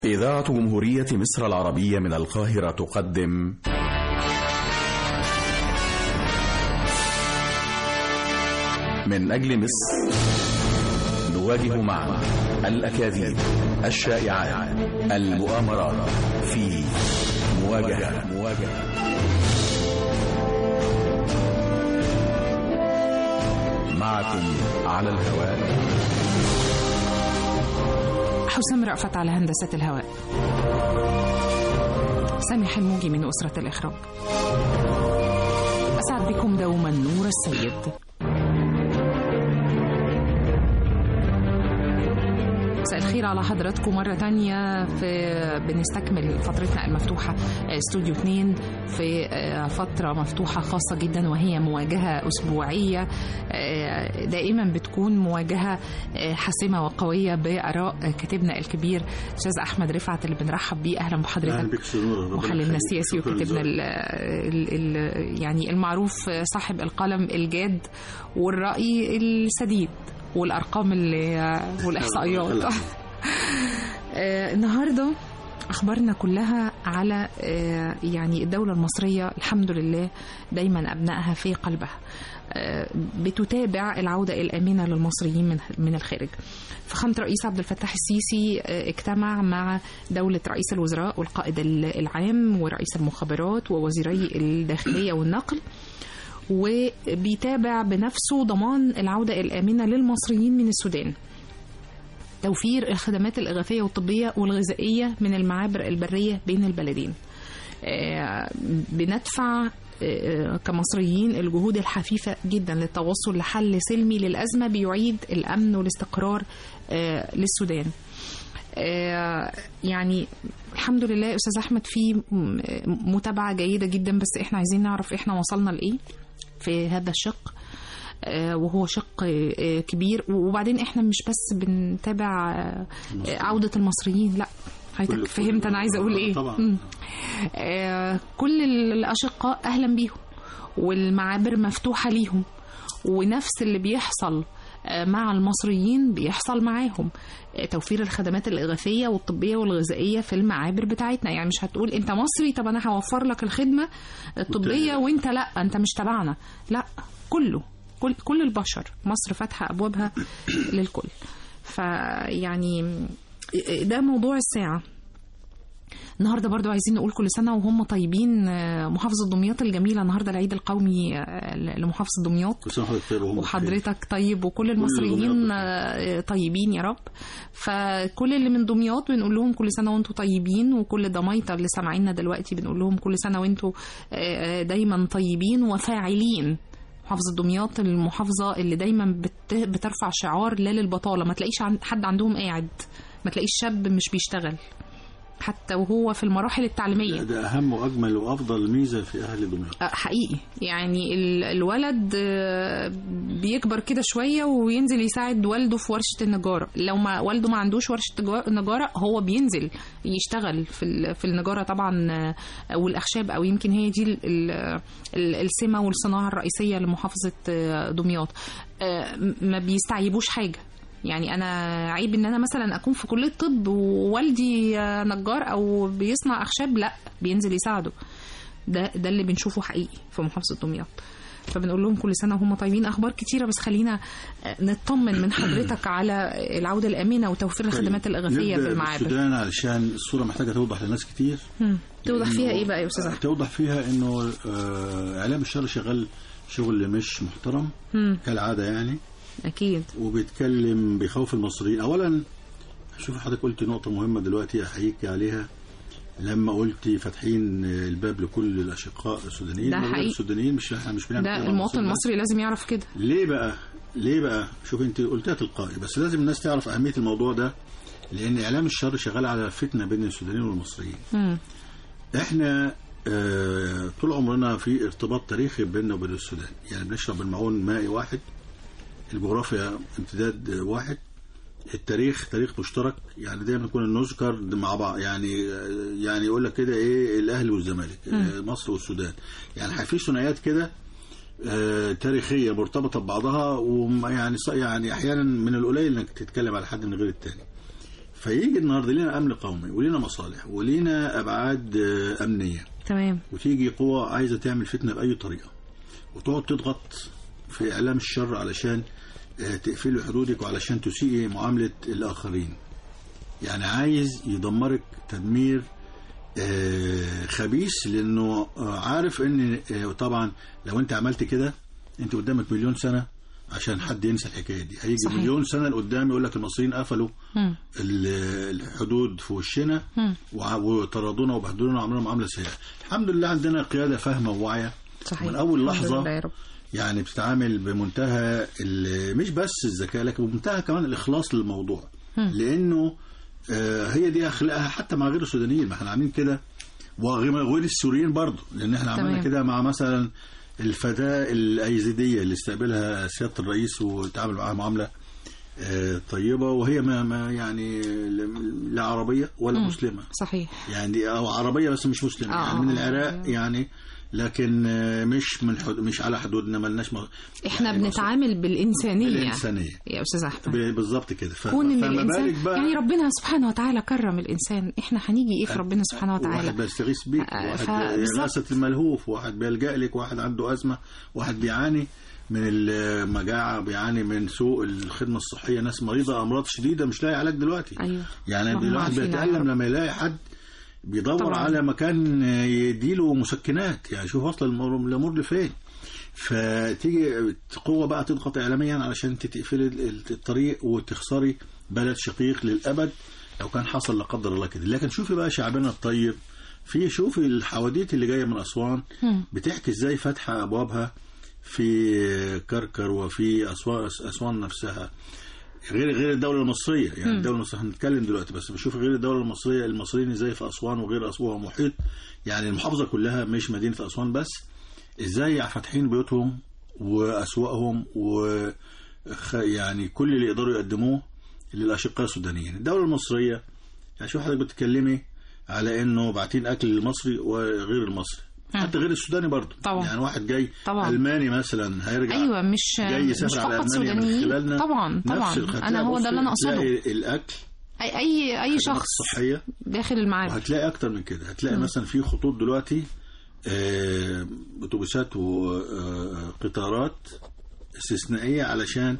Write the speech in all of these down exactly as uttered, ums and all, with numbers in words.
إذاعة جمهورية مصر العربية من القاهرة تقدم من أجل مصر، نواجه معا الأكاذيب، الشائعات، المؤامرات في مواجهة مواجهة معكم على الهواء حسام رأفت على هندسة الهواء، سامح الموجي من أسرة الإخراج. أسعد بكم دوما نور السيد. مساء الخير على حضراتكم مرة تانية. في بنستكمل فترتنا المفتوحة استوديو اثنين في فترة مفتوحة خاصة جدا، وهي مواجهة أسبوعية دائما بتكون مواجهة حاسمة وقوية بآراء كاتبنا الكبير أستاذ أحمد رفعت اللي بنرحب بيه. أهلا بحضرتك، محللنا السياسي وكاتبنا ال ال ال يعني المعروف صاحب القلم الجاد والرأي السديد والأرقام والإحصائيات. آه النهاردة أخبارنا كلها على آه يعني الدولة المصرية الحمد لله دايما أبنائها في قلبها، آه بتتابع العودة الآمنة للمصريين من من الخارج. فخامة الرئيس عبد الفتاح السيسي آه اجتمع مع دولة رئيس الوزراء والقائد العام ورئيس المخابرات ووزيري الداخلية والنقل، وبيتابع بنفسه ضمان العودة الآمنة للمصريين من السودان، توفير الخدمات الإغاثية والطبية والغذائية من المعابر البرية بين البلدين. بندفع كمصريين الجهود الحثيثة جدا للتوصل لحل سلمي للأزمة بيعيد الأمن والاستقرار للسودان. يعني الحمد لله أستاذ أحمد في متابعة جيدة جدا، بس إحنا عايزين نعرف إحنا وصلنا لإيه في هذا الشق، وهو شق كبير. وبعدين إحنا مش بس بنتابع عودة المصريين، لا حضرتك فهمت أنا عايزة أقول إيه. طبعا. كل الأشقاء أهلا بيهم، والمعابر مفتوحة ليهم، ونفس اللي بيحصل مع المصريين بيحصل معاهم، توفير الخدمات الإغاثية والطبية والغذائية في المعابر بتاعتنا. يعني مش هتقول أنت مصري طب أنا هوفر لك الخدمة الطبية وأنت لا أنت مش تبعنا، لا، كله كل كل البشر مصر فاتحة أبوابها للكل. فيعني ده موضوع الساعة. النهارده برضو عايزين نقول كل سنة وهم طيبين محافظة دمياط الجميلة، النهارده العيد القومي لمحافظة دمياط، وحضرتك طيب وكل المصريين طيبين يا رب. فكل اللي من دمياط بنقول لهم كل سنة وانتم طيبين، وكل دمياطة اللي سامعيننا دلوقتي بنقول لهم كل سنة وانتم دايما طيبين وفاعلين. محافظة دمياط المحافظة اللي دايما بترفع شعار لا للبطالة، ما تلاقيش حد عندهم قاعد، ما تلاقيش شاب مش بيشتغل حتى وهو في المراحل التعليمية. ده أهم وأجمل وأفضل ميزة في أهل دمياط حقيقي. يعني الولد بيكبر كده شوية وينزل يساعد والده في ورشة النجارة، لو ما والده ما عندوش ورشة النجارة هو بينزل يشتغل في في النجارة طبعا والأخشاب، أو يمكن هي دي السمة والصناعة الرئيسية لمحافظة دمياط. ما بيستعيبوش حاجة. يعني أنا عيب إن أنا مثلا أكون في كلية طب ووالدي نجار أو بيصنع أخشاب، لا، بينزل يساعده. ده ده اللي بنشوفه حقيقي في محافظة دمياط. فبنقول لهم كل سنة وهم طيبين. أخبار كتيرة بس خلينا نطمن من حضرتك على العودة الآمنة وتوفير الخدمات الإغاثية في المعابر. السودان علشان الصورة محتاجة توضح للناس كتير. توضح فيها إيه بقى يا أستاذ أحمد؟ توضح فيها إنه إعلام الشر شغال شغل مش محترم كالعادة يعني. أكيد. وبيتكلم بخوف المصريين. أولا شوف حضرتك قلت نقطة مهمة دلوقتي أحييك عليها لما قلتي فاتحين الباب لكل الأشقاء السودانيين. ده حقيقي. السودانيين مش احنا مش بنعمل ده المواطن المصري لازم يعرف كده. ليه بقى؟ ليه بقى؟ شوف أنت قلتها تلقائي، بس لازم الناس تعرف أهمية الموضوع ده، لأن إعلام الشر شغال على فتنة بين السودانيين والمصريين. م. احنا اه طول عمرنا في ارتباط تاريخي بيننا وبين السودان، يعني بنشرب المعون مائي واحد، الجغرافيا امتداد واحد، التاريخ تاريخ مشترك، يعني دايما نكون نذكر مع بعض. يعني يعني يقول لك كده ايه الاهلي والزمالك، مصر والسودان، يعني في ثنائيات كده تاريخيه مرتبطه ببعضها، ويعني يعني احيانا من القليل انك تتكلم على حد من غير الثاني. فيجي النهارده لينا امن قومي ولينا مصالح ولينا ابعاد امنيه، تمام، وتيجي قوه عايزه تعمل فتنه باي طريقه وتقعد تضغط في اعلام الشر علشان تقفلي حدودك وعلشان تسيئي معامله الاخرين. يعني عايز يدمرك تدمير خبيث، لانه عارف ان طبعا لو انت عملت كده انت قدامك مليون سنه عشان حد ينسى الحكايه دي. هيجي صحيح. مليون سنه لقدام يقول لك المصريين قفلوا م. الحدود في وشنا وطردونا وبهدلونا وعملوا معامله سيئه. الحمد لله عندنا قياده فاهمه وواعيه من اول لحظه، يعني بتتعامل بمنتهى مش بس الذكاء لكن بمنتهى كمان الاخلاص للموضوع، م. لانه آه هي دي اخلاقها حتى مع غير السودانيين. ما احنا عاملين كده وغير السوريين برضه، لان احنا عملنا كده مع مثلا الفداء الايزيديه اللي استقبلها سياده الرئيس وتعامل معاها معامله آه طيبه، وهي ما, ما يعني لا عربيه ولا م. مسلمه، صحيح، يعني او عربيه بس مش مسلمه، آه. يعني من العراق يعني، لكن مش من حد... مش على حدودنا، مالناش م... احنا يعني بنتعامل بالإنسانية بالإنسانية يا أستاذ أحمد، بالظبط كده. ف... كون إن الإنسان بقى... يعني ربنا سبحانه وتعالى كرم الإنسان، احنا هنيجي إيه في ربنا سبحانه وتعالى؟ واحد بيستغيث بيك، واحد إغاثة الملهوف، واحد بيلجأ لك، واحد عنده أزمة، واحد بيعاني من المجاعة، بيعاني من سوء الخدمة الصحية، ناس مريضة أمراض شديدة مش لاقي علاج دلوقتي. أيوه. يعني الواحد بيتألم لما يلاقي حد بيدور طبعا على مكان يديله مسكنات، يعني شوف وصل الامور لفين. فتيجي قوه بقى تضغط اعلاميا علشان تقفل الطريق وتخسري بلد شقيق للابد لو كان حصل لا قدر الله كده. لكن شوفي بقى شعبنا الطيب، في شوفي الحواديت اللي جايه من اسوان بتحكي ازاي فاتحه ابوابها في كركر وفي اسوان اسوان نفسها، غير غير الدولة المصرية. يعني م. الدولة المصرية هنتكلم دلوقتي، بس بشوف غير الدولة المصرية المصريين ازاي في أسوان وغير أسوان محيط، يعني المحافظة كلها مش مدينة أسوان بس، ازاي فاتحين بيوتهم وأسواقهم و يعني كل اللي يقدروا يقدموه للأشقاء السودانيين. الدولة المصرية يعني شوف حضرتك بتتكلمي على انه باعتين اكل المصري وغير المصري، حتى غير السوداني برضه. طبعا. يعني واحد جاي طبعا. الماني مثلا هيرجع، ايوه مش جاي يسافر على المانيا من خلالنا، طبعا طبعا انا هو ده اللي انا اقصده. الاكل اي اي اي شخص صحيه داخل المعابر، وهتلاقي اكتر من كده. هتلاقي م. مثلا في خطوط دلوقتي اتوبيسات وقطارات استثنائيه علشان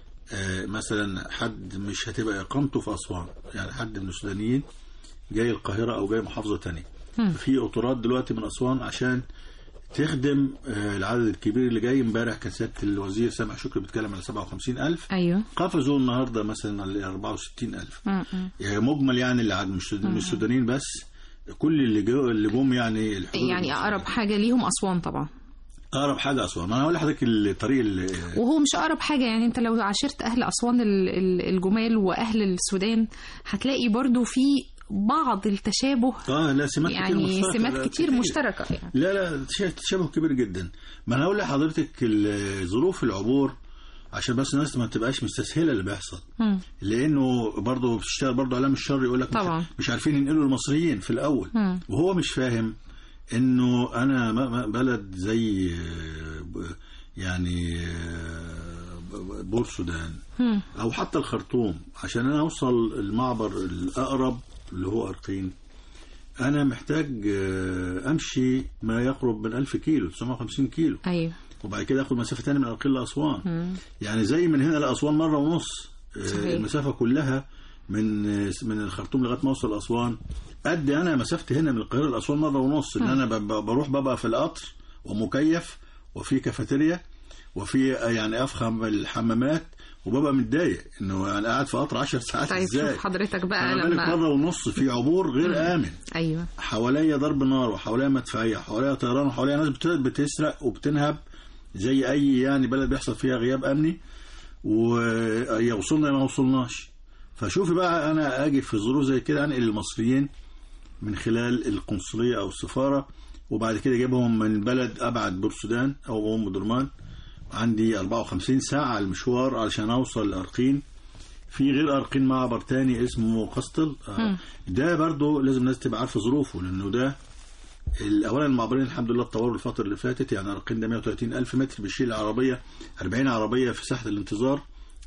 مثلا حد مش هتبقى اقامته في اسوان، يعني حد من السودانيين جاي القاهره او جاي محافظه ثانيه، في قطارات دلوقتي من اسوان عشان تخدم العدد الكبير اللي جاي. امبارح كان سياده الوزير سامح شكري بيتكلم على سبعة وخمسين ألف، ايوه قفزوا النهارده مثلا على أربعة وستين ألف، يعني مجمل يعني اللي عاد مش السودانيين بس، كل اللي جو اللي جم يعني الحدود يعني اقرب حاجه ليهم اسوان طبعا. اقرب حاجه اسوان. ما انا هقول لحضرتك الطريق اللي وهو مش اقرب حاجه، يعني انت لو عاشرت اهل اسوان الجمال واهل السودان هتلاقي برضو في بعض التشابه. اه لا سمات يعني كتير مشتركه، سمات كتير, كتير مشتركه يعني. لا لا تشابه كبير جدا. ما انا هقول لحضرتك ظروف العبور عشان بس الناس ما تبقاش مستسهله اللي بيحصل، م. لانه برضه بتشتغل برضه اعلام الشر يقول لك مش, مش عارفين ينقلوا المصريين في الاول، م. وهو مش فاهم انه انا بلد زي يعني بور السودان او حتى الخرطوم، عشان انا اوصل المعبر الاقرب اللي هو أرقين انا محتاج امشي ما يقرب من ألف كيلو، تسعمائة وخمسين كيلو، ايوه، وبعد كده اخد مسافه ثانيه من أرقين لاسوان. مم. يعني زي من هنا لاسوان مره ونص. صحيح. المسافه كلها من من الخرطوم لغايه ما اوصل اسوان قد انا مسافتي هنا من القاهره لاسوان مره ونص. ان انا بروح ببقى في القطر ومكيف وفي كافيتيريا وفي يعني افخم الحمامات، وببقى متضايق انه يعني قاعد في قطر عشر ساعات. طيب ازاي؟ شوف حضرتك بقى لما مره ونص في عبور غير مم. امن. ايوه، حواليا ضرب نار وحواليا مدفعيه وحواليا طيران وحواليا ناس بتسرق وبتنهب زي اي يعني بلد بيحصل فيها غياب امني، ويوصلنا ما وصلناش. فشوفي بقى انا اجي في ظروف زي كده انقل المصريين من خلال القنصليه او السفاره، وبعد كده اجيبهم من بلد ابعد بور السودان او ام درمان، عندي أربعة وخمسين ساعه المشوار علشان اوصل لأرقين. في غير أرقين معبر تاني اسمه قسطل، ده برضو لازم الناس تبقى عارفه ظروفه، لانه ده اولا المعبرين الحمد لله اتطوروا الفتره اللي فاتت. يعني أرقين ده مائة وثلاثين ألف متر، بيشيل عربيه أربعين عربيه في ساحه الانتظار،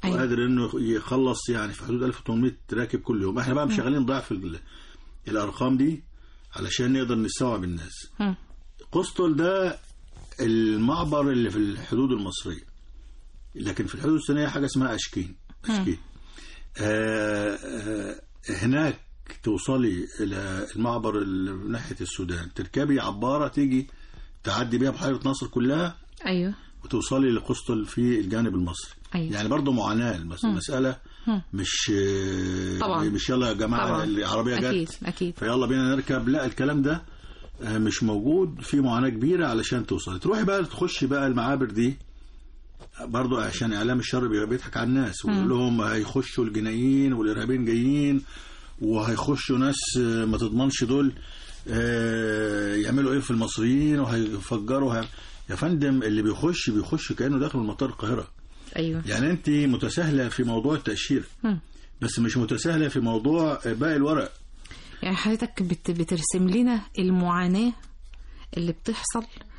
أيوة. وقادر انه يخلص يعني في حدود ألف وثمانمائة راكب كل يوم. احنا بقى مشغلين ضعف الارقام دي علشان نقدر نستوعب الناس. م. قسطل ده المعبر اللي في الحدود المصريه، لكن في الحدود السودانيه حاجه اسمها اشكين. اشكين آه آه هناك توصلي الى المعبر اللي ناحيه السودان، تركبي عباره تيجي تعدي بيها بحيره ناصر كلها، ايوه، وتوصلي لقسطل في الجانب المصري. أيوة. يعني برضه معاناه المساله، مش طبعا مش يلا يا جماعه طبعا. العربيه جت اكيد اكيد فيلا بينا نركب، لا الكلام ده مش موجود. في معاناه كبيره علشان توصلي. تروحي بقى تخشي بقى المعابر دي برضو عشان اعلام الشر بيضحك على الناس ويقول لهم هيخشوا الجنايين والارهابيين جايين، وهيخشوا ناس ما تضمنش دول يعملوا ايه في المصريين وهيفجروا. يا فندم اللي بيخش بيخش كانه داخل مطار القاهره. ايوه، يعني انت متساهله في موضوع التاشيره بس مش متساهله في موضوع باقي الورق. يعني حضرتك بت بترسم لنا المعاناه اللي بتحصل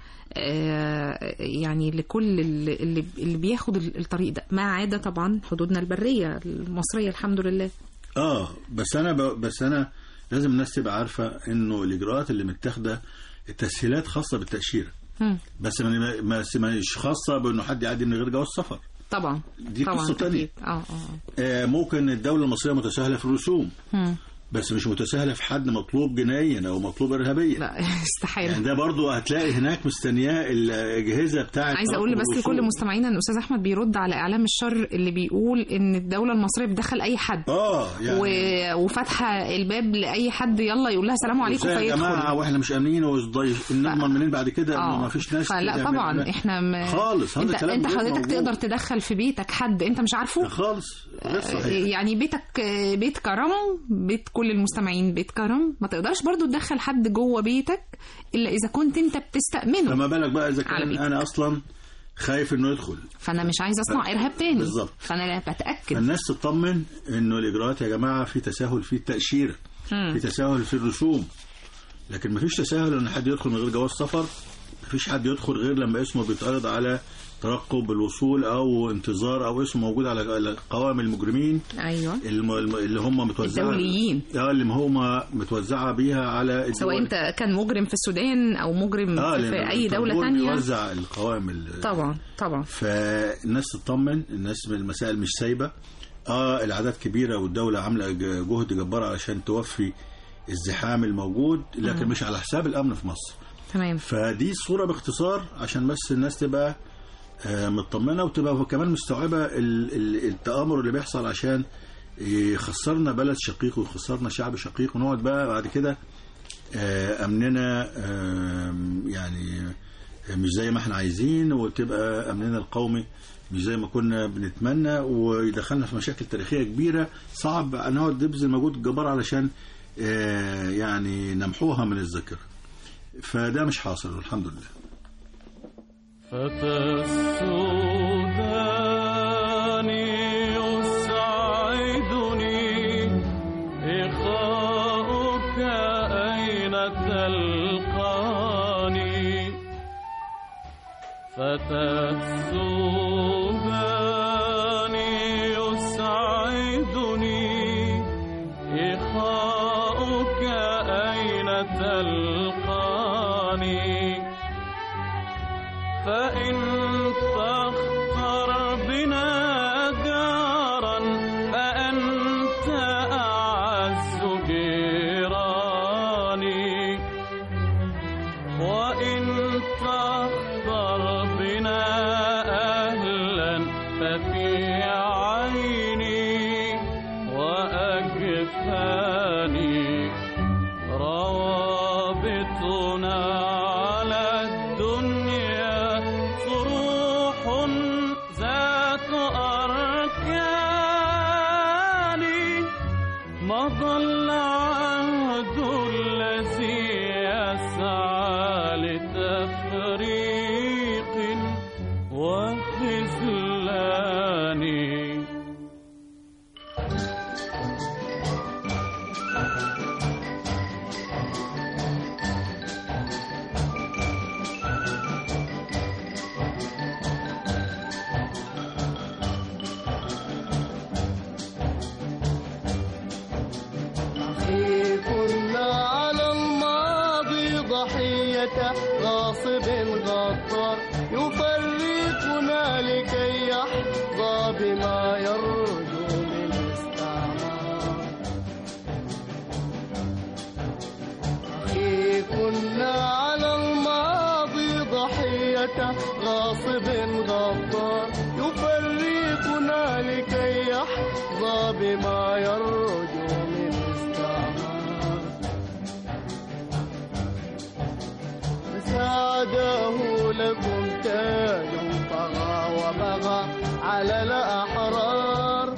يعني لكل اللي اللي بياخد الطريق ده، ما عدا طبعا حدودنا البريه المصريه الحمد لله. اه بس انا ب... بس انا لازم الناس تبقى عارفه انه الاجراءات اللي متاخده التسهيلات خاصه بالتاشيره، م. بس ما مش خاصه بانه حد يعدي من غير جواز سفر. طبعا دي قصه ثانيه. اه اه آه ممكن الدوله المصريه متساهله في الرسوم، م. بس مش متساهله في حد مطلوب جنائيا او مطلوب ارهابيا. لا استحاله. يعني ده برضو هتلاقي هناك مستنياه الاجهزه بتاعه. عايزه اقول بس لكل مستمعينا ان استاذ احمد بيرد على اعلام الشر اللي بيقول ان الدوله المصريه بتدخل اي حد اه يعني و... وفاتحه الباب لاي حد يلا يقول لها السلام عليكم فيدخل. يا جماعه واحنا مش امنين وضيف نضمن منين بعد كده انه ما فيش ناس. لا طبعا احنا م... خالص هذا انت, انت حضرتك تقدر تدخل في بيتك حد انت مش عارفه خالص غير صحيح. يعني بيتك بيت كرم، بيت كل المستمعين بيت كرم، ما تقدرش برضو تدخل حد جوه بيتك الا اذا كنت انت بتستأمنه. فما بالك بقى اذا كان انا اصلا خايف انه يدخل، فانا مش عايز اصنع ارهاب تاني. بالظبط. فانا بتاكد فالناس تطمن انه الاجراءات يا جماعه في تساهل في التاشيره، في تساهل في الرسوم، لكن ما فيش تساهل ان حد يدخل من غير جواز سفر. ما فيش حد يدخل غير لما اسمه بيتعرض على ترقب الوصول او انتظار او اسمه موجود على قوائم المجرمين. ايوه اللي هم متوزعه الدوليين، اه اللي هم متوزعه بيها على الدول. سواء انت كان مجرم في السودان او مجرم آه في اي دوله ثانيه بيوزع القوائم. طبعا طبعا. فالناس تطمن، الناس المسائل مش سايبه. اه الاعداد كبيره والدوله عامله جهد جبار علشان توفي الزحام الموجود، لكن م. مش على حساب الامن في مصر. تمام. فدي صوره باختصار عشان بس الناس تبقى مطمنه وتبقى كمان مستوعبه التآمر اللي بيحصل عشان يخسرنا بلد شقيق ويخسرنا شعب شقيق، ونقعد بقى بعد كده امننا يعني مش زي ما احنا عايزين، وتبقى امننا القومي مش زي ما كنا بنتمنى، ويدخلنا في مشاكل تاريخيه كبيره صعب نقعد نبذل مجهود جبار علشان يعني نمحوها من الذاكره. فده مش حاصل والحمد لله. فتى السودان يسعدني إخاؤك أين تلقاني. فتى السودان يسعدني إخاؤك أين تلقاني. فإن تختر بنا جارا فأنت أعز جيراني، وإن تختر بنا أهلا ففي عيني وأجفاني روابطنا على الدنيا صروح ذات أركان. مضى العهد الذي يسعى لتفريق وخذلان. ضحية غاصب غدار يفرقنا لكي يحظى بما يرجو من استعمار. أخي كنا على الماضي ضحية غاصب غدار يفرقنا لكي يحظى بما يرجو من استعمار. ساده لكم تاج طغى وبغى على الأحرار.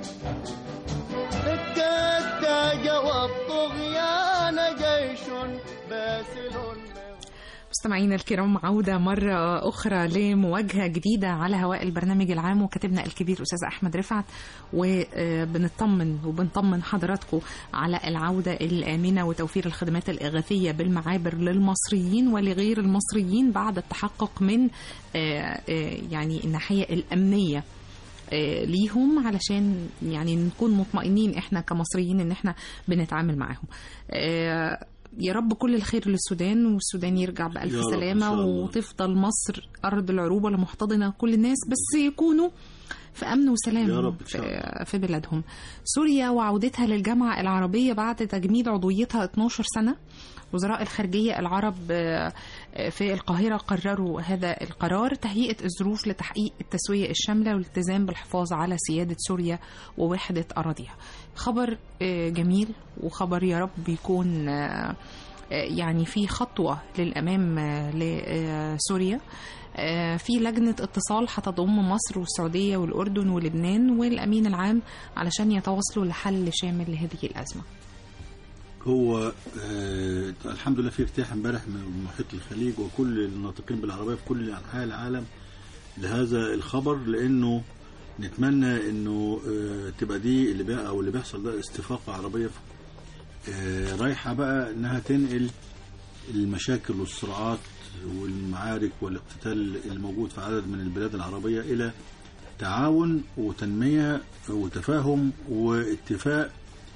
فك التاج والطغيان جيش باسل. مستمعينا الكرام، عودة مرة أخرى لمواجهة جديدة على هواء البرنامج العام، وكاتبنا الكبير أستاذ أحمد رفعت، وبنطمن وبنطمن حضراتكم على العودة الآمنة وتوفير الخدمات الإغاثية بالمعابر للمصريين ولغير المصريين بعد التحقق من يعني الناحية الأمنية ليهم، علشان يعني نكون مطمئنين إحنا كمصريين إن إحنا بنتعامل معهم. يا رب كل الخير للسودان، والسودان يرجع بألف سلامة، وتفضل مصر أرض العروبة لمحتضنة كل الناس، بس يكونوا في أمن وسلام في بلادهم. سوريا وعودتها للجامعة العربية بعد تجميد عضويتها اثناشر سنة. وزراء الخارجية العرب في القاهرة قرروا هذا القرار: تهيئة الظروف لتحقيق التسوية الشاملة والالتزام بالحفاظ على سيادة سوريا ووحدة أراضيها. خبر جميل، وخبر يا رب يكون يعني في خطوة للأمام لسوريا. في لجنة اتصال هتضم مصر والسعودية والأردن ولبنان والأمين العام علشان يتواصلوا لحل شامل لهذه الأزمة. هو آه الحمد لله في ارتياح امبارح من محيط الخليج وكل الناطقين بالعربية في كل أنحاء العالم لهذا الخبر، لأنه نتمنى إنه آه تبقى دي اللي بقى أو اللي بيحصل ده استفاقة عربية آه رايحة بقى إنها تنقل المشاكل والصراعات والمعارك والاقتتال الموجود في عدد من البلاد العربية إلى تعاون وتنمية وتفاهم واتفاق،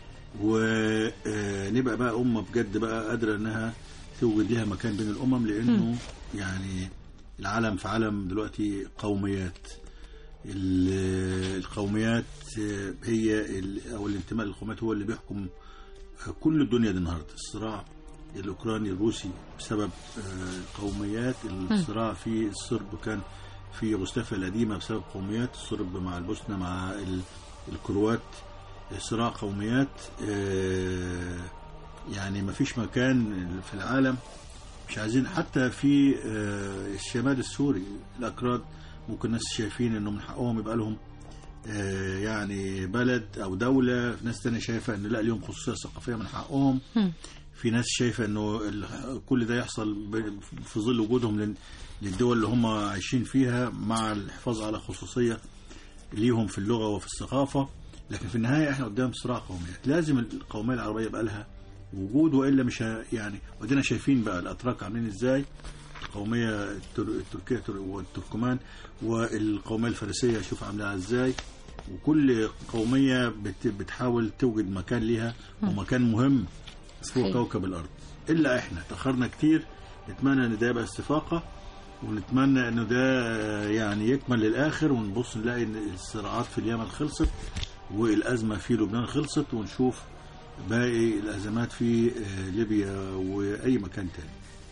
ونبقى بقى أمة بجد بقى قادرة أنها توجد لها مكان بين الأمم، لأنه يعني العالم في عالم دلوقتي قوميات. القوميات هي أو الانتماء للقوميات هو اللي بيحكم كل الدنيا دي النهاردة. الصراع الأوكراني الروسي بسبب قوميات، الصراع في الصرب كان في يوغوسلافيا القديمة بسبب قوميات، الصرب مع البوسنة مع الكروات صراع قوميات. يعني ما فيش مكان في العالم مش عايزين، حتى في الشمال السوري الأكراد ممكن ناس شايفين انه من حقهم يبقى لهم يعني بلد او دولة، ناس تانية شايفة انه لا ليهم خصوصية ثقافية من حقهم، في ناس شايفة انه كل ده يحصل في ظل وجودهم للدول اللي هم عايشين فيها مع الحفاظ على خصوصية ليهم في اللغة وفي الثقافة. لكن في النهاية احنا قدام صراع قوميات، لازم القومية العربية يبقى لها وجود، وإلا مش يعني. ودينا شايفين بقى الأتراك عاملين ازاي، القومية التركية والتركمان والقومية الفارسية شوف عاملها ازاي، وكل قومية بتحاول توجد مكان ليها ومكان مهم فوق كوكب الأرض. إلا احنا تأخرنا كتير. نتمنى ان ده يبقى استفاقة، ونتمنى انه ده يعني يكمل للآخر، ونبص نلاقي ان الصراعات في اليمن خلصت والأزمة في لبنان خلصت، ونشوف باقي الأزمات في ليبيا وأي مكان تاني.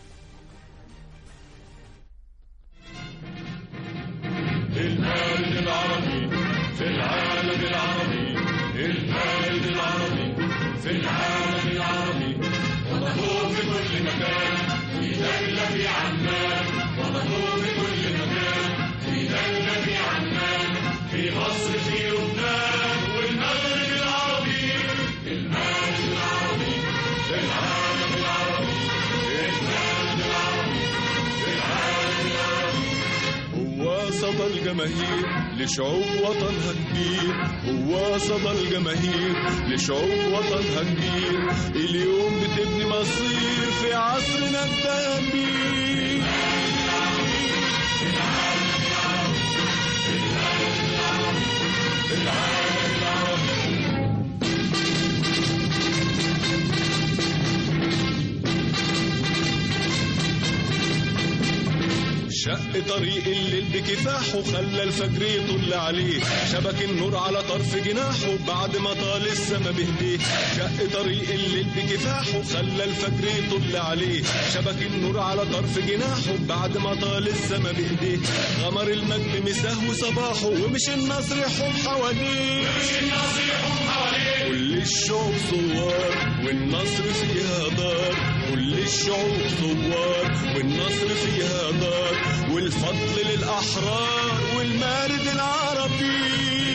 المال العربي في العالم العربي، المال العربي في العالم العربي، وضعوه في كل مكان في دولة في عمان، وضعوه في كل مكان في دولة في عمان، في مصر في لبنان والمغرب العربي. المال العربي في العالم العربي، المال العربي في العالم العربي. هو صدى الجماهير لشعوب وطنها كبير، هو صدى الجماهير لشعوب وطنها كبير، اليوم بتبني مصير في عصرنا الدهبي. العالم العربي، العالم العربي، العالم العربي. شق طريق الليل بكفاحه خلى الفجر يطل عليه شبك النور على طرف جناحه بعد ما طال السما بهديه شق طريق الليل بكفاحه خلى الفجر يطل عليه شبك النور على طرف جناحه بعد ما طال السما بهديه غمر المجد مساه وصباحه ومش النصر يحوم حواليه ومش النصر يحوم حواليه كل الشعوب ثوار والنصر فيها دار كل الشعوب ثوار والنصر فيها دار والفضل للأحرار والمارد العربي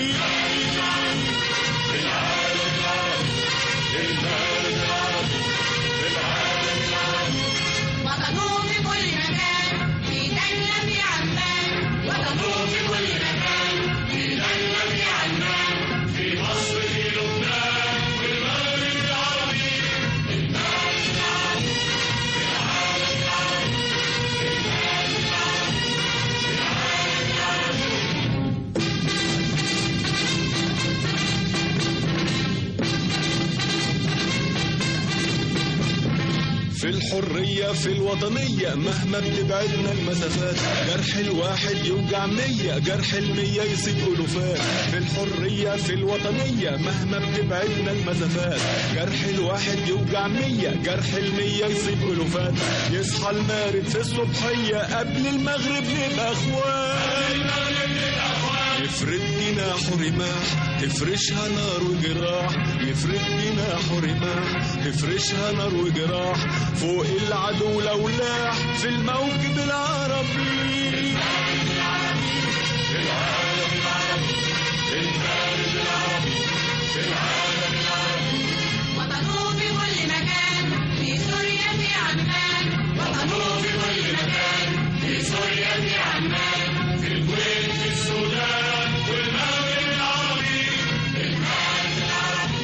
العالم العربي المارد العربي العالم العربي وطنوه في كل مكان في دنيا في عمان وطنوه في كل مكان في دنيا في عمان في مصر في لبنان والمغرب العربي المارد العربي العالم العربي المارد العربي العالم العربي في الحرية في الوطنية مهما بتبعدنا المسافات جرح الواحد يوجع مية جرح المية يصيب ألوفات في الحرية في الوطنية مهما بتبعدنا المسافات جرح الواحد يوجع مية جرح المية يصيب ألوفات يصحى المارد في الصبحية قبل المغرب نبقى أخوات يفرد جناحه رماح تفرشها نار وجراح يفرد جناحه رماح تفرشها نار وجراح فوق العدو لو لاح في الموكب العربي العالم العربي العالم العربي المارد العربي العالم العربي وطنوه في كل مكان في سوريا في عمان وطنوه في كل مكان في سوريا في عمان في الكويت في السودان والمغرب العربي المارد العربي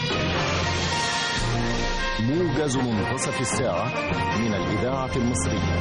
موجز منتصف الساعة من الإذاعة المصرية.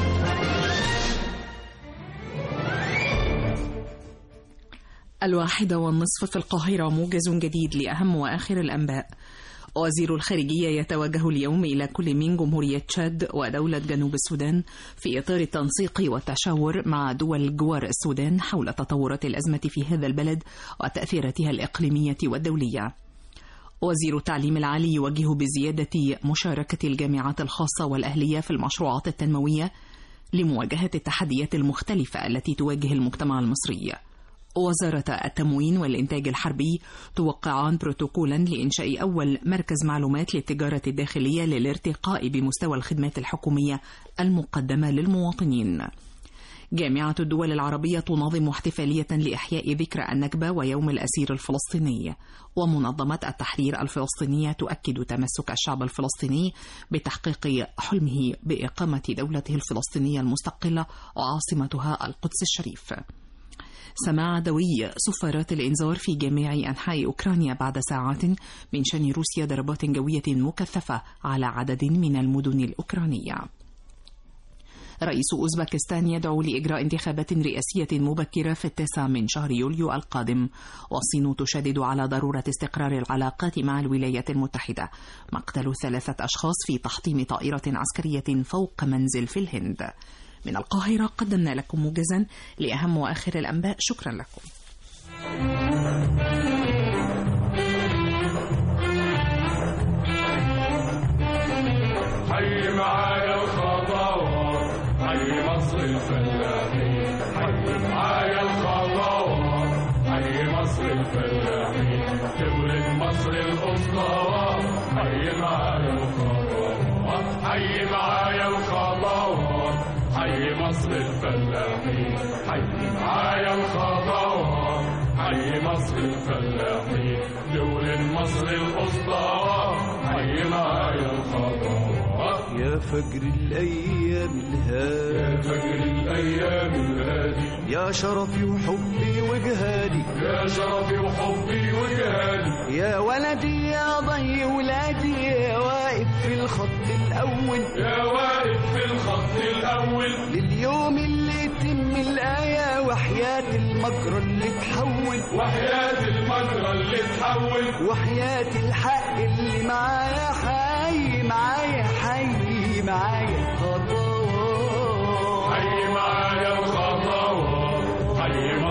الواحدة والنصف في القاهرة، موجز جديد لأهم وآخر الأنباء. وزير الخارجية يتوجه اليوم إلى كل من جمهورية تشاد ودولة جنوب السودان في إطار التنسيق والتشاور مع دول جوار السودان حول تطورات الأزمة في هذا البلد وتأثيراتها الإقليمية والدولية. وزير التعليم العالي يوجه بزيادة مشاركة الجامعات الخاصة والأهلية في المشروعات التنموية لمواجهة التحديات المختلفة التي تواجه المجتمع المصري. وزارة التموين والإنتاج الحربي توقعان بروتوكولا لإنشاء أول مركز معلومات للتجارة الداخلية للارتقاء بمستوى الخدمات الحكومية المقدمة للمواطنين. جامعة الدول العربية تنظم احتفالية لإحياء ذكرى النكبة ويوم الأسير الفلسطيني. ومنظمة التحرير الفلسطينية تؤكد تمسك الشعب الفلسطيني بتحقيق حلمه بإقامة دولته الفلسطينية المستقلة وعاصمتها القدس الشريف. سماع دوي صفارات الإنذار في جميع أنحاء أوكرانيا بعد ساعات من شن روسيا ضربات جوية مكثفة على عدد من المدن الأوكرانية. رئيس أوزبكستان يدعو لإجراء انتخابات رئاسية مبكرة في التاسع من شهر يوليو القادم. والصين تشدد على ضرورة استقرار العلاقات مع الولايات المتحدة. مقتل ثلاثة أشخاص في تحطيم طائرة عسكرية فوق منزل في الهند. من القاهرة قدمنا لكم موجزا لأهم وآخر الأنباء. شكرا لكم. حي معايا الخطوات حي مصر الفلاحين حي معايا الخطوات حي مصر الفلاحين تولد مصر الأسطوات حي معايا الخطوات حي معايا الخطوات حي مصر الفلاحين حي معايا الخطوات حي مصر الفلاحين تولد مصر الأسطوات حي معايا الخطوات يا فجر الأيام الهادي يا فجر الأيام الهادي يا شرفي وحبي وجهادي يا شرفي وحبي وجهادي يا ولدي يا ضي ولادي يا واقف في الخط الأول يا واقف في الخط الأول لليوم اللي يتم الآية وحياة المجرى اللي تحول وحياة المجرى اللي تحول وحياة الحق اللي معايا حي معايا حي معايا خطوات حي معايا الخطوات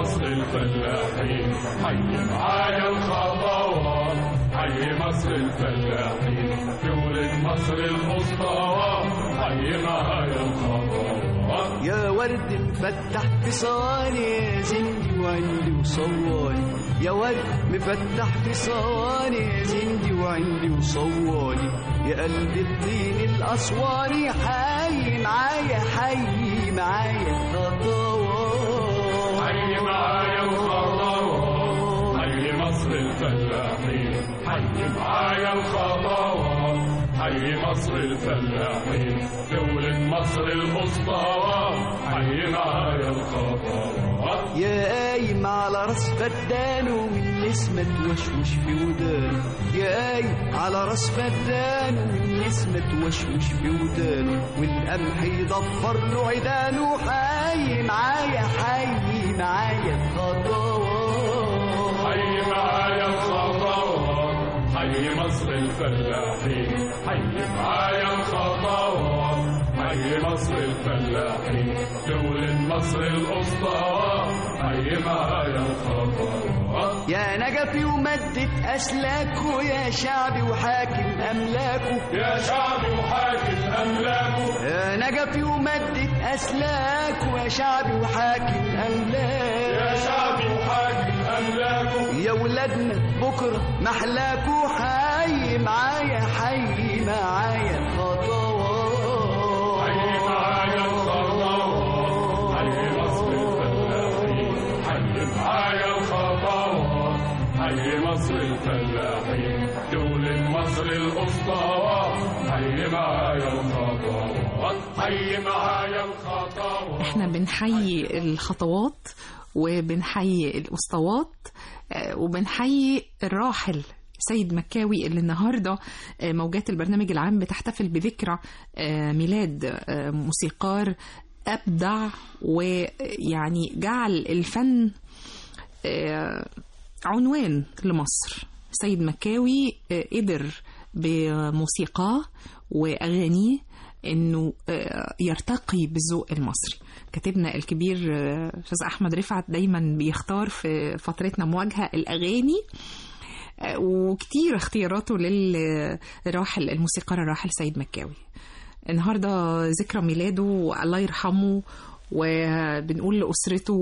مصر الفلاحين حي معايا الخطوات حي مصر الفلاحين دولة مصر الأسطوات حي معايا الخطوات يا ورد مفتح في صواني يا زندي وعندي وصواني يا ورد مفتح في صواني يا زندي وعندي وصواني يا قلب الطين الأسواني حي معايا حي معايا خطوات حي معايا الخطوات حي مصر الفلاحين حي معايا الخطوات حي مصر الفلاحين دولة مصر الأسطوات حي معايا الخطوات يا قايم على راس فدان ومن نسمة توشوش في ودان يا قايم على راس فدان ومن نسمة توشوش في ودان والقمح يضفر له عيدانه حي معايا حي معايا الخطوات حي معايا الخطوات حي مصر الفلاحين حي معايا الخطوات حي مصر الفلاحين دولة مصر الأسطوات حي معايا الخطوات يا نجفي ومدة أسلاكه يا شعبي وحاكم أملاكه يا شعبي وحاكم أملاكه يا نجفي ومدة أسلاكه يا شعبي وحاكم أملاكه يا شعبي وحاكم أملاكه يا ولادنا بكرة محلاكه حي معايا حي معايا خطوات حي معايا الخطوات حي مصر الفلاحين حي معايا الخطوات حي مصر الفلاحين دولة مصر الأسطوات حي معايا الخطوات حي معايا الخطوات. احنا بنحيي الخطوات وبنحيي الأسطوات وبنحيي الراحل سيد مكاوي اللي النهاردة موجات البرنامج العام بتحتفل بذكرى ميلاد موسيقار أبدع ويعني جعل الفن عنوان لمصر. سيد مكاوي قدر بموسيقاه وأغانيه انه يرتقي بالذوق المصري. كاتبنا الكبير استاذ احمد رفعت دايما بيختار في فترتنا مواجهه الاغاني وكتير اختياراته للراحل الموسيقار الراحل سيد مكاوي. النهارده ذكرى ميلاده الله يرحمه وبنقول لأسرته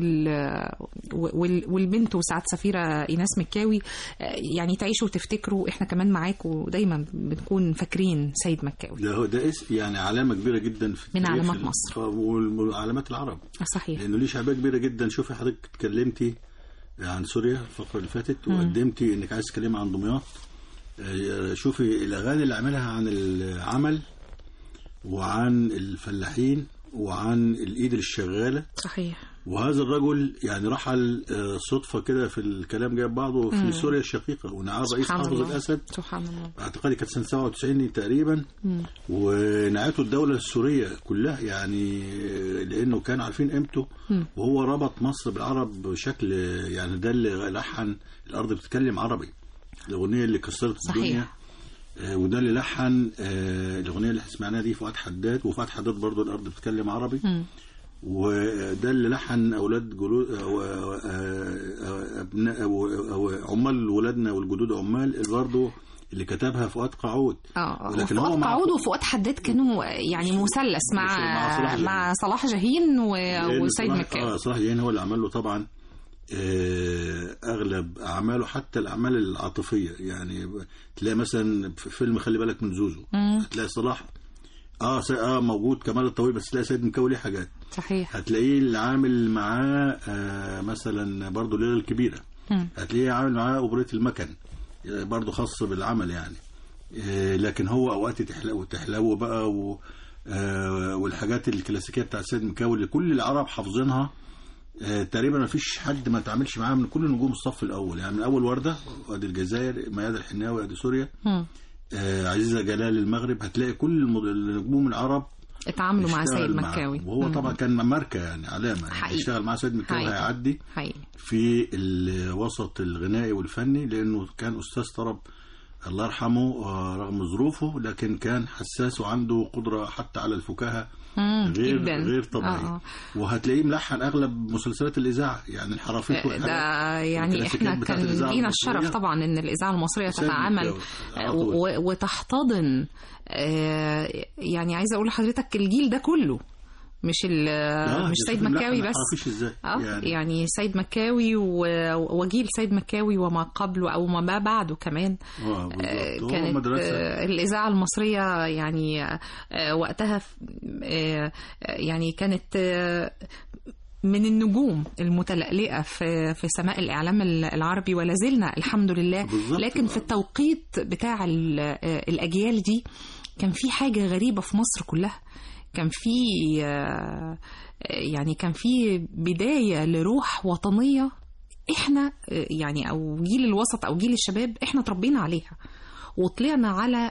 والبنت وسعاد سفيرة إيناس مكاوي يعني تعيشوا وتفتكروا. إحنا كمان معاكم دايما بنكون فاكرين سيد مكاوي. ده ده يعني علامة كبيرة جدا في من علامات مصر وعلامات العرب. صحيح. لأنه ليه شعبية كبيرة جدا. شوفي حضرتك اتكلمتي عن سوريا الفقرة اللي فاتت وقدمتي إنك عايز تكلمي عن دمياط. شوفي الأغاني اللي عملها عن العمل وعن الفلاحين وعن الإيد الشغالة. صحيح. وهذا الرجل يعني رحل صدفة كده في الكلام جايب بعضه في مم. سوريا الشقيقة ونعاه رئيس حافظ الأسد. سبحان الله. اعتقادي كانت سنة سبعة وتسعين تقريبا. مم. ونعته الدولة السورية كلها يعني لأنه كانوا عارفين قيمته وهو ربط مصر بالعرب بشكل يعني ده اللي لحن الأرض بتتكلم عربي الأغنية اللي كسرت الدنيا. وده اللي لحن الأغنية اللي سمعناها دي فؤاد حداد وفؤاد حداد برضو الأرض بتتكلم عربي. م. وده اللي لحن أولاد جلود أو أبناء أو عمال ولادنا والجدود عمال برضو اللي كتبها فؤاد قعود. اه لكن هو قعود وفؤاد حداد كانوا يعني مثلث مع مع صلاح, مع صلاح جاهين وسيد مكاوي. اه صلاح جاهين هو اللي عمل له طبعا اغلب اعماله حتى الاعمال العاطفيه يعني تلاقي مثلا في فيلم خلي بالك من زوزو مم. هتلاقي صلاح اه اه موجود كمال الطويل بس تلاقي سيد مكاوي ليه حاجات. صحيح. هتلاقيه اللي عامل معاه آه مثلا برضو الليله الكبيره. مم. هتلاقيه عامل معاه اوبريت المكن برضو خاص بالعمل يعني آه لكن هو اوقات تحلو تحلو بقى و آه والحاجات الكلاسيكيه بتاع سيد مكاوي اللي كل العرب حافظينها. آه تقريبا ما فيش حد ما تعاملش معاه من كل نجوم الصف الاول يعني من اول ورده وادي الجزائر مياد الحناوي ادي سوريا آه عزيزه جلال المغرب. هتلاقي كل النجوم العرب اتعاملوا مع سيد مكاوي وهو مم. طبعا كان ماركه يعني علامه يعني اشتغل مع سيد مكاوي هيعدي في الوسط الغنائي والفني لانه كان استاذ طرب الله يرحمه رغم ظروفه لكن كان حساس وعنده قدرة حتى على الفكاهة غير جداً. غير طبيعي. آه. وهتلاقيه ملحن اغلب مسلسلات الاذاعه يعني الحرافيش ده يعني احنا كان لينا الشرف طبعا ان الاذاعه المصريه تتعامل وتحتضن. يعني عايزه اقول لحضرتك الجيل ده كله مش مش سيد مكاوي بس آه يعني. يعني سيد مكاوي وجيل سيد مكاوي وما قبله او ما بعده كمان. آه كانت الاذاعه المصريه يعني وقتها يعني كانت من النجوم المتلألئة في في سماء الإعلام العربي ولا زلنا الحمد لله. لكن في التوقيت بتاع الأجيال دي كان في حاجة غريبة في مصر كلها. كان في يعني كان في بداية لروح وطنية احنا يعني او جيل الوسط او جيل الشباب احنا تربينا عليها وطلعنا على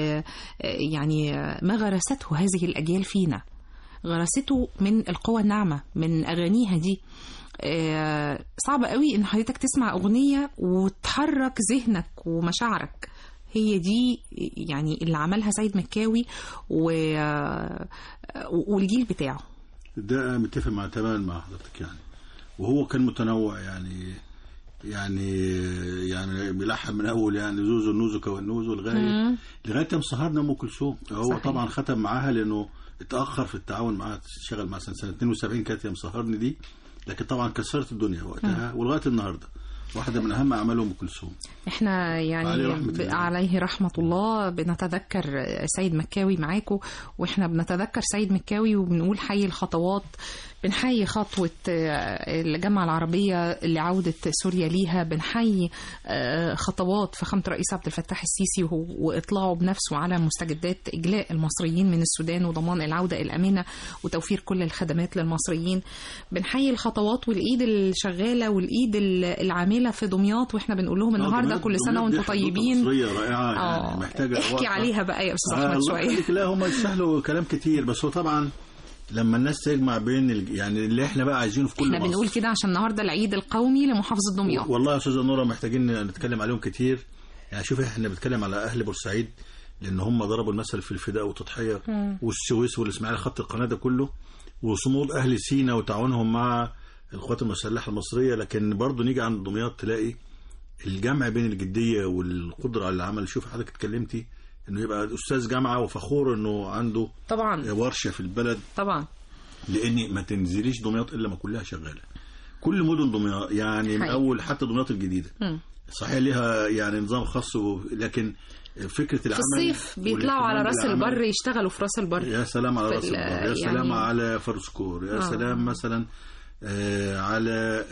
يعني ما غرسته هذه الأجيال فينا. غرسته من القوى الناعمة من أغانيها دي. صعب قوي ان حضرتك تسمع أغنية وتحرك ذهنك ومشاعرك. هي دي يعني اللي عملها سيد مكاوي و... والجيل بتاعه ده. متفق مع تماما مع حضرتك يعني. وهو كان متنوع يعني يعني يعني بيلحن من اول يعني زوزو النوزو والنوزو لغايه لغايه ما سهرنا ام كلثوم. هو صحيح. طبعا ختم معاها لانه اتاخر في التعاون معاها. اشتغل مع سنه اثنين وسبعين كانت يا مسهرني دي. لكن طبعا كسرت الدنيا وقتها ولغايه النهارده واحدة من أهم أعمال أم كلثوم. إحنا يعني عليه رحمة, ب... عليه رحمة الله بنتذكر سيد مكاوي معاكم وإحنا بنتذكر سيد مكاوي وبنقول حي الخطوات. بنحيي خطوة الجامعة العربية لعودة سوريا ليها. بنحيي خطوات فخامة الرئيس عبد الفتاح السيسي وإطلاعه بنفسه على مستجدات إجلاء المصريين من السودان وضمان العودة الأمنة وتوفير كل الخدمات للمصريين. بنحيي الخطوات والإيد الشغالة والإيد العاملة في دمياط وإحنا بنقول لهم النهاردة كل سنة وأنتم طيبين. رائعة يعني محتاجة احكي عليها بقى يا أستاذ أحمد شوية. لا هم يستاهلوا كلام كتير بس هو طبعا لما الناس تجمع بين ال... يعني اللي احنا بقى عايزينه في كل احنا مصر. بنقول كده عشان النهارده العيد القومي لمحافظه دمياط. والله يا استاذه نوره محتاجين نتكلم عليهم كتير. يعني شوف احنا بنتكلم على اهل بورسعيد لان هم ضربوا المثل في الفداء والتضحيه والسويس والاسماعيليه خط القناه ده كله وصمود اهل سينا وتعاونهم مع القوات المسلحه المصريه. لكن برضه نيجي عند دمياط تلاقي الجمع بين الجديه والقدره على العمل. شوف حضرتك اتكلمتي انه يبقى استاذ جامعه وفخور انه عنده طبعا ورشه في البلد طبعا. لاني ما تنزليش دمياط الا ما كلها شغاله. كل مدن دمياط يعني من اول حتى دمياط الجديده م. صحيح ليها يعني نظام خاص لكن فكره العمل في الصيف بيطلعوا على راس البر يشتغلوا في راس البر. يا سلام على راس البر يا يعني سلام على فرسكور يا آه. سلام مثلا آه على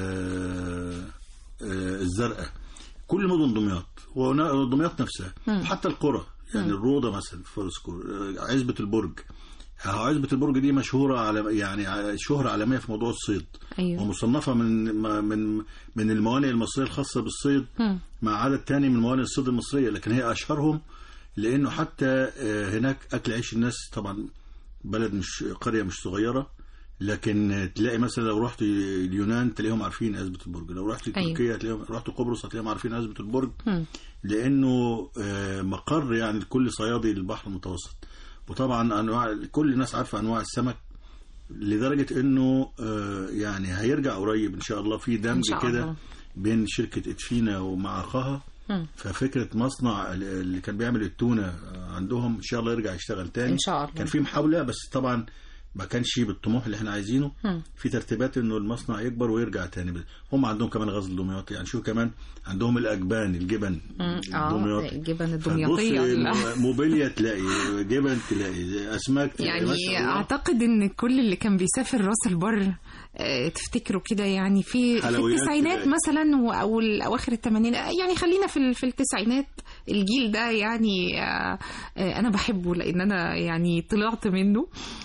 آه آه الزرقاء. كل مدن دمياط ودمياط نفسها م. حتى القرى يعني م. الروضه مثلا فرسكور عزبه البرج. عزبة البرج دي مشهورة على يعني شهرة عالمية في موضوع الصيد. أيوة. ومصنفة من من من الموانئ المصرية الخاصة بالصيد م. مع عدد تاني من موانئ الصيد المصرية. لكن هي أشهرهم لأنه حتى هناك أكل عيش الناس طبعا. بلد مش قرية مش صغيرة لكن تلاقي مثلا لو رحت اليونان تلاقيهم عارفين عزبة البرج. لو رحت أيوة. تركيا تلاقيهم رحت قبرص هتلاقيهم عارفين عزبة البرج م. لأنه مقر يعني لكل صيادي البحر المتوسط. وطبعا انواع كل الناس عارفه انواع السمك لدرجه انه يعني هيرجع قريب ان شاء الله في دمج كده بين شركه ادفينا ومع اخاها. ففكره مصنع اللي كان بيعمل التونه عندهم ان شاء الله يرجع يشتغل تاني ان شاء الله. كان في محاوله بس طبعا ما كانش بالطموح اللي احنا عايزينه. م. في ترتيبات انه المصنع يكبر ويرجع تاني. هم عندهم كمان غزل دمياطي يعني شوف كمان عندهم الاجبان الجبن الدمياطي الجبن الدمياطيه موبيليا تلاقي جبن تلاقي اسماك تلاقي يعني اعتقد ان كل اللي كان بيسافر راس البر تفتكروا كده يعني في, في التسعينات مثلا او اواخر الثمانينات يعني خلينا في في التسعينات الجيل ده يعني انا بحبه لان انا يعني طلعت منه.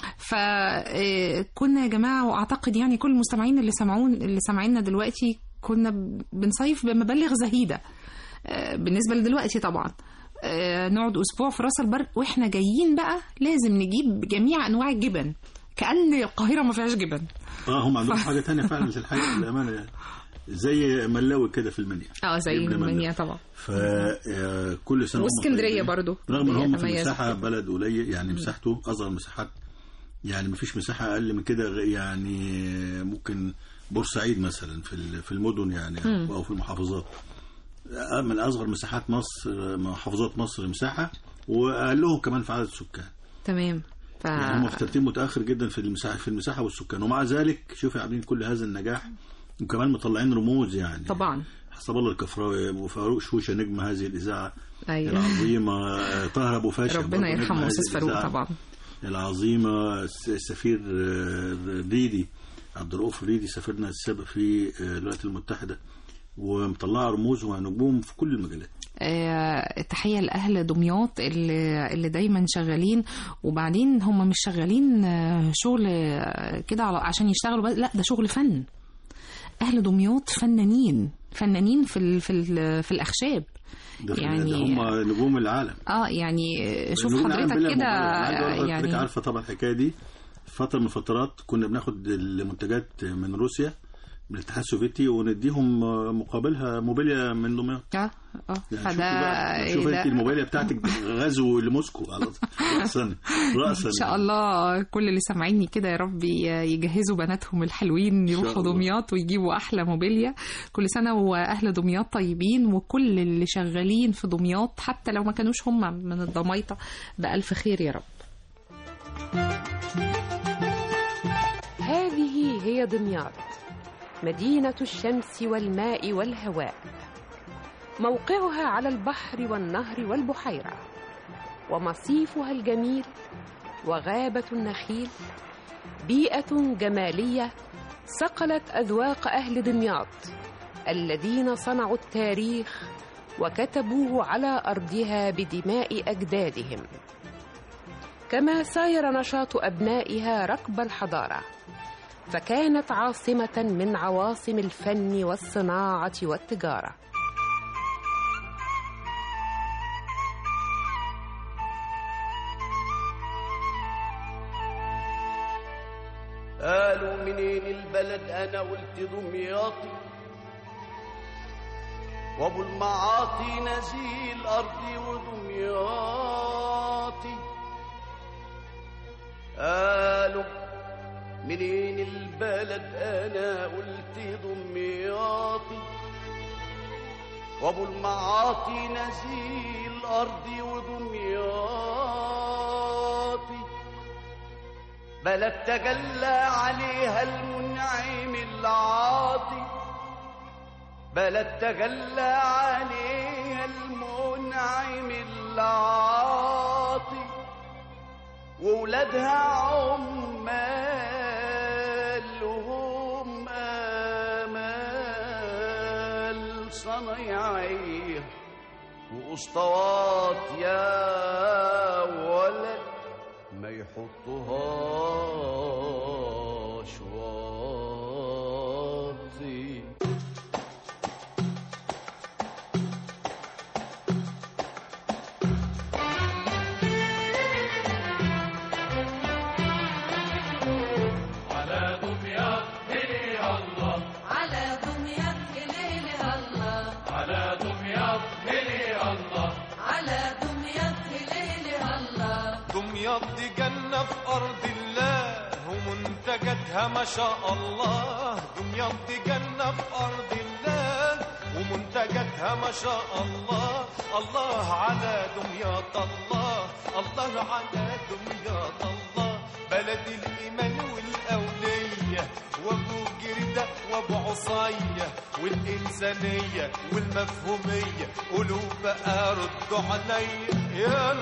فكنا يا جماعه واعتقد يعني كل المستمعين اللي سمعون اللي سامعيننا دلوقتي كنا بنصيف بمبالغ زهيده بالنسبه لدلوقتي طبعا. نقعد اسبوع في راس البر واحنا جايين بقى لازم نجيب جميع انواع الجبن كأن القاهره ما فيهاش جبن. اه هم عندهم ف... حاجه ثانيه فعلا في الحقيقه للامانه يعني. زي ملاوي كده في المنيا. اه زي المنيا طبعا. فكل سنه واسكندريه برضو رغم ان هم في مساحه بلد قليل يعني مساحته اصغر مساحات يعني مفيش مساحه اقل من كده يعني ممكن بورسعيد مثلا في في المدن يعني م. او في المحافظات من اصغر مساحات مصر محافظات مصر مساحه واقلهم كمان في عدد السكان. تمام. ف... يعني هم في ترتيب متاخر جدا في المساحه في المساحه والسكان ومع ذلك شوفي عاملين كل هذا النجاح وكمان مطلعين رموز يعني طبعا حسب الله الكفراوي وفاروق شوشه نجم هذه الاذاعه أيوة. العظيمه طاهر ابو فاشل ربنا يرحمه استاذ فاروق طبعا العظيمه السفير ريدي عبد الرؤوف ريدي سفيرنا السابق في الولايات المتحده ومطلعه رموز ونجوم في كل المجالات. آه، تحية لأهل دمياط اللي, اللي دايما شغالين وبعدين هم مش شغالين شغل كده عشان يشتغلوا لا ده شغل فن. أهل دمياط فنانين فنانين في ال في ال في الأخشاب يعني هم نجوم العالم. اه يعني شوف حضرتك كده يعني عارفة طبعا الحكاية دي فترة من الفترات كنا بناخد المنتجات من روسيا من الاتحاد السوفيتي ونديهم مقابلها موبيليا من دمياط. اه اه يعني فده شوف انت الموبيليا بتاعتك غزو لموسكو على راسا راسا. ان شاء الله كل اللي سامعيني كده يا رب يجهزوا بناتهم الحلوين يروحوا دمياط ويجيبوا احلى موبيليا. كل سنه واهل دمياط طيبين وكل اللي شغالين في دمياط حتى لو ما كانوش هم من الضمايطه بألف خير يا رب. هذه هي دمياط مدينة الشمس والماء والهواء موقعها على البحر والنهر والبحيرة ومصيفها الجميل وغابة النخيل بيئة جمالية صقلت أذواق أهل دمياط الذين صنعوا التاريخ وكتبوه على أرضها بدماء أجدادهم كما ساير نشاط أبنائها ركب الحضارة فكانت عاصمة من عواصم الفن والصناعة والتجارة. قالوا منين البلد أنا قلت دمياطي وأبو المعاطي نزيل أرضي ودمياطي. قالوا منين البلد أنا قلت دمياطي وأبو المعاطي نزيل أرضي ودمياطي. بلد تجلى عليها المنعم العاطي بلد تجلى عليها المنعم العاطي وولادها عمال وهم آمال صنايعية وأسطوات يا ولد ما يحطوهاش واطي. دمياط دي جنة في أرض الله ومنتجاتها ما شاء الله. دمياط دي جنة في أرض الله ومنتجاتها ما شاء الله. الله على دمياط الله الله على دمياط الله. بلد الإيمان والأولية وأبو جردة وأبو عصية والإنسانية والمفهومية. قولوا بقى ردوا عليا يا